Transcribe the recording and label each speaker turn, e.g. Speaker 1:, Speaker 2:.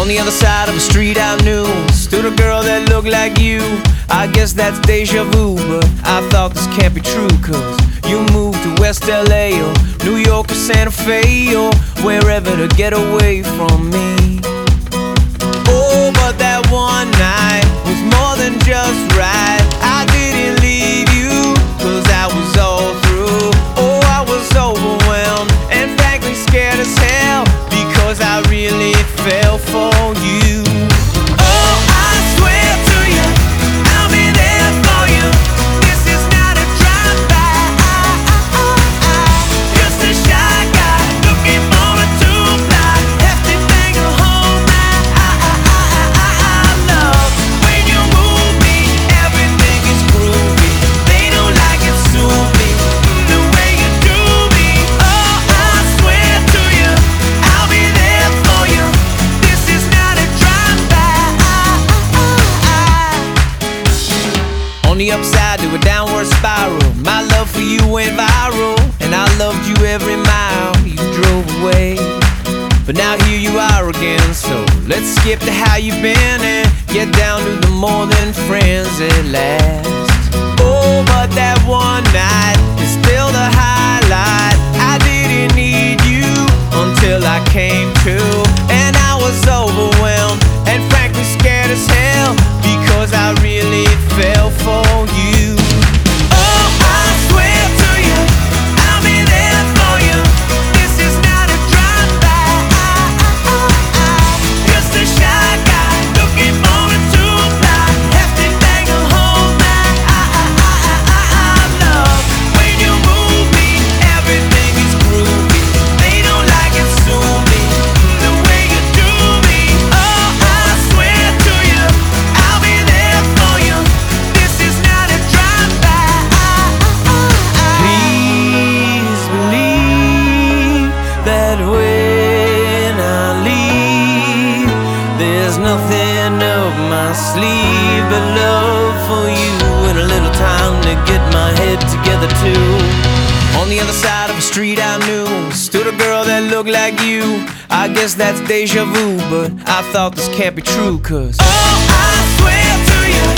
Speaker 1: On the other side of the street I knew stood a girl that looked like you. I guess that's deja vu, but I thought this can't be true. Cause you moved to West LA or New York or Santa Fe or wherever to get away from me. Oh, but that one night was more than just right. I didn't leave you cause I was all through. Oh, I was overwhelmed and frankly scared as hell because I really fell for you. Oh, I swear to you, I'll be there for you. This is not a drive-by. Just a shy guy looking for a two-ply. Hefty thing to hold my love. When you move me, everything is groovy. They don't like it, sue me the way you do me. Oh, I swear to you, I'll be there for you. This is not a drive-by. On the upside to a downward spiral, my love for you went viral, and I loved you every mile you drove away. But now here you are again, so let's skip to how you've been and get down to the more than friends at last. Oh, but that one night is still the highlight. I didn't need you until I came to, and I was overwhelmed and frankly scared as hell because I really fell for you. Oh, I swear to you, I'll be there for you. This is not a drive-by. Just a shy guy looking for a two-ply. Hefty thing to hold my love. When you move me, everything is groovy. They don't like it, sue me the way you do me. Oh, I swear to you, I'll be there for you. This is not a drive-by. Please believe that when I leave, there's nothing up my sleeve but love for you and a little time to get my head together too. On the other side of the street I knew stood a girl that looked like you. I guess that's deja vu, but I thought this can't be true. Cause oh, I swear to you,